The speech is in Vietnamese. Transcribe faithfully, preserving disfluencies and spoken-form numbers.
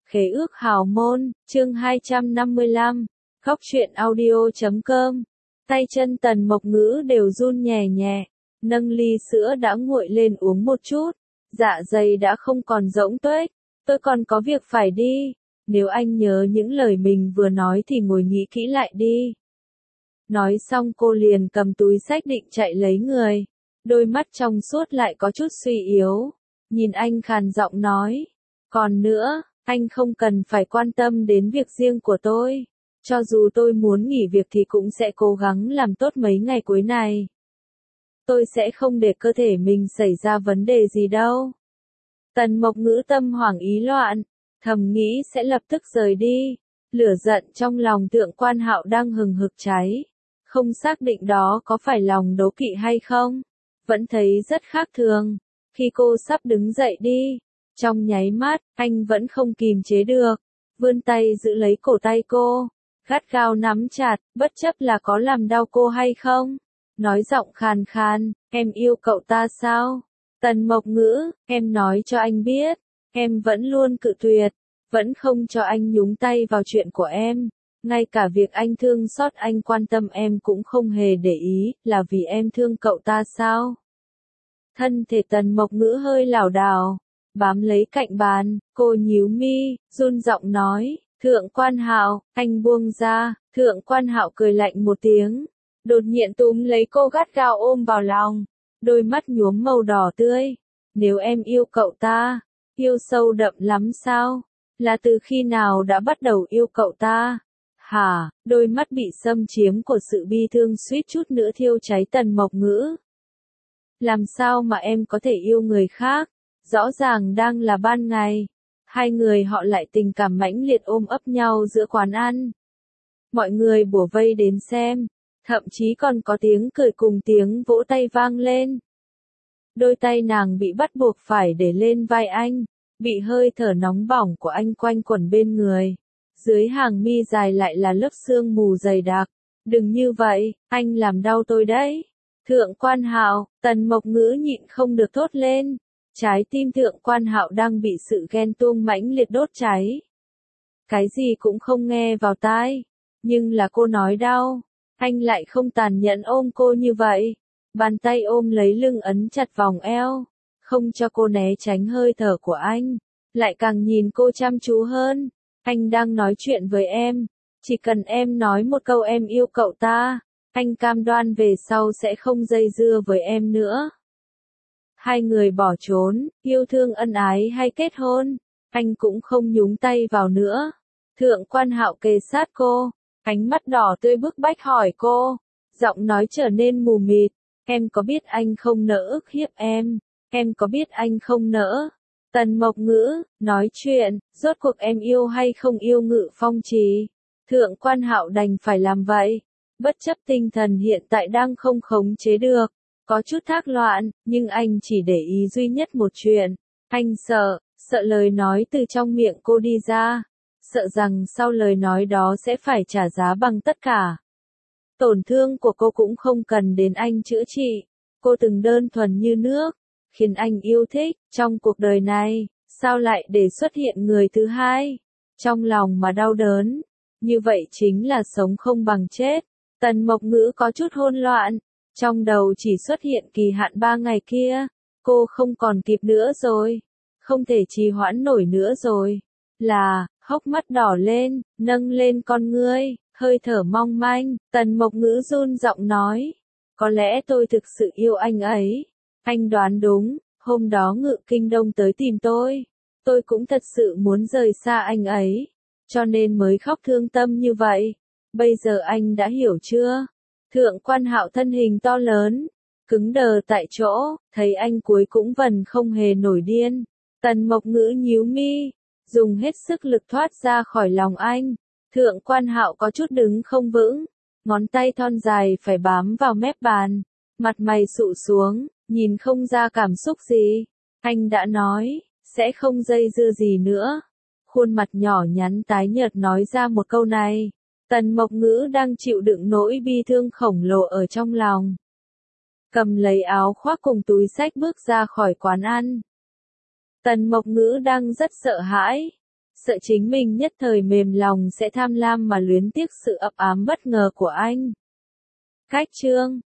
Khế ước hào môn, chương hai trăm năm mươi lăm, Góc truyện audio chấm com. Tay chân Tần Mộc Ngữ đều run nhẹ nhẹ, nâng ly sữa đã nguội lên uống một chút, dạ dày đã không còn rỗng tuếch, tôi còn có việc phải đi, nếu anh nhớ những lời mình vừa nói thì ngồi nghĩ kỹ lại đi. Nói xong cô liền cầm túi xách định chạy lấy người, đôi mắt trong suốt lại có chút suy yếu, nhìn anh khàn giọng nói, còn nữa, anh không cần phải quan tâm đến việc riêng của tôi. Cho dù tôi muốn nghỉ việc thì cũng sẽ cố gắng làm tốt mấy ngày cuối này. Tôi sẽ không để cơ thể mình xảy ra vấn đề gì đâu. Tần Mộc Ngữ tâm hoảng ý loạn, thầm nghĩ sẽ lập tức rời đi. Lửa giận trong lòng Thượng Quan Hạo đang hừng hực cháy. Không xác định đó có phải lòng đố kỵ hay không. Vẫn thấy rất khác thường. Khi cô sắp đứng dậy đi, trong nháy mắt, anh vẫn không kìm chế được. Vươn tay giữ lấy cổ tay cô. Gắt gao nắm chặt, bất chấp là có làm đau cô hay không. Nói giọng khàn khàn, em yêu cậu ta sao? Tần Mộc Ngữ, em nói cho anh biết, em vẫn luôn cự tuyệt, vẫn không cho anh nhúng tay vào chuyện của em. Ngay cả việc anh thương xót anh quan tâm em cũng không hề để ý, là vì em thương cậu ta sao? Thân thể Tần Mộc Ngữ hơi lảo đảo, bám lấy cạnh bàn, cô nhíu mi, run giọng nói. Thượng Quan Hạo, anh buông ra. Thượng Quan Hạo cười lạnh một tiếng, đột nhiên túm lấy cô gắt gao ôm vào lòng, đôi mắt nhuốm màu đỏ tươi. Nếu em yêu cậu ta, yêu sâu đậm lắm sao? Là từ khi nào đã bắt đầu yêu cậu ta? Hả? Đôi mắt bị xâm chiếm của sự bi thương suýt chút nữa thiêu cháy Tần Mộc Ngữ. Làm sao mà em có thể yêu người khác? Rõ ràng đang là ban ngày. Hai người họ lại tình cảm mãnh liệt ôm ấp nhau giữa quán ăn. Mọi người bủa vây đến xem, thậm chí còn có tiếng cười cùng tiếng vỗ tay vang lên. Đôi tay nàng bị bắt buộc phải để lên vai anh, bị hơi thở nóng bỏng của anh quanh quẩn bên người. Dưới hàng mi dài lại là lớp sương mù dày đặc. Đừng như vậy, anh làm đau tôi đấy. Thượng Quan Hạo, Tần Mộc Ngữ nhịn không được thốt lên. Trái tim Thượng Quan Hạo đang bị sự ghen tuông mãnh liệt đốt cháy. Cái gì cũng không nghe vào tai, nhưng là cô nói đau, anh lại không tàn nhẫn ôm cô như vậy. Bàn tay ôm lấy lưng ấn chặt vòng eo, không cho cô né tránh hơi thở của anh, lại càng nhìn cô chăm chú hơn. Anh đang nói chuyện với em, chỉ cần em nói một câu em yêu cậu ta, anh cam đoan về sau sẽ không dây dưa với em nữa. Hai người bỏ trốn, yêu thương ân ái hay kết hôn, anh cũng không nhúng tay vào nữa. Thượng Quan Hạo kề sát cô, ánh mắt đỏ tươi bức bách hỏi cô, giọng nói trở nên mù mịt, em có biết anh không nỡ ức hiếp em, em có biết anh không nỡ. Tần Mộc Ngữ, nói chuyện, rốt cuộc em yêu hay không yêu Ngự Phong Trì. Thượng Quan Hạo đành phải làm vậy, bất chấp tinh thần hiện tại đang không khống chế được. Có chút thác loạn, nhưng anh chỉ để ý duy nhất một chuyện. Anh sợ, sợ lời nói từ trong miệng cô đi ra. Sợ rằng sau lời nói đó sẽ phải trả giá bằng tất cả. Tổn thương của cô cũng không cần đến anh chữa trị. Cô từng đơn thuần như nước, khiến anh yêu thích. Trong cuộc đời này, sao lại để xuất hiện người thứ hai? Trong lòng mà đau đớn. Như vậy chính là sống không bằng chết. Tần Mộc Ngữ có chút hỗn loạn. Trong đầu chỉ xuất hiện kỳ hạn ba ngày kia, cô không còn kịp nữa rồi, không thể trì hoãn nổi nữa rồi. Là, hốc mắt đỏ lên, nâng lên con ngươi, hơi thở mong manh, Tần Mộc Ngữ run giọng nói, có lẽ tôi thực sự yêu anh ấy. Anh đoán đúng, hôm đó Ngự Kinh Đông tới tìm tôi, tôi cũng thật sự muốn rời xa anh ấy, cho nên mới khóc thương tâm như vậy. Bây giờ anh đã hiểu chưa? Thượng Quan Hạo thân hình to lớn, cứng đờ tại chỗ, thấy anh cuối cũng vẫn không hề nổi điên. Tần Mộc Ngữ nhíu mi, dùng hết sức lực thoát ra khỏi lòng anh. Thượng Quan Hạo có chút đứng không vững, ngón tay thon dài phải bám vào mép bàn, mặt mày sụ xuống, nhìn không ra cảm xúc gì. Anh đã nói, sẽ không dây dưa gì nữa. Khuôn mặt nhỏ nhắn tái nhợt nói ra một câu này. Tần Mộc Ngữ đang chịu đựng nỗi bi thương khổng lồ ở trong lòng. Cầm lấy áo khoác cùng túi xách bước ra khỏi quán ăn. Tần Mộc Ngữ đang rất sợ hãi. sợ chính mình nhất thời mềm lòng sẽ tham lam mà luyến tiếc sự ấp ám bất ngờ của anh. Cách chương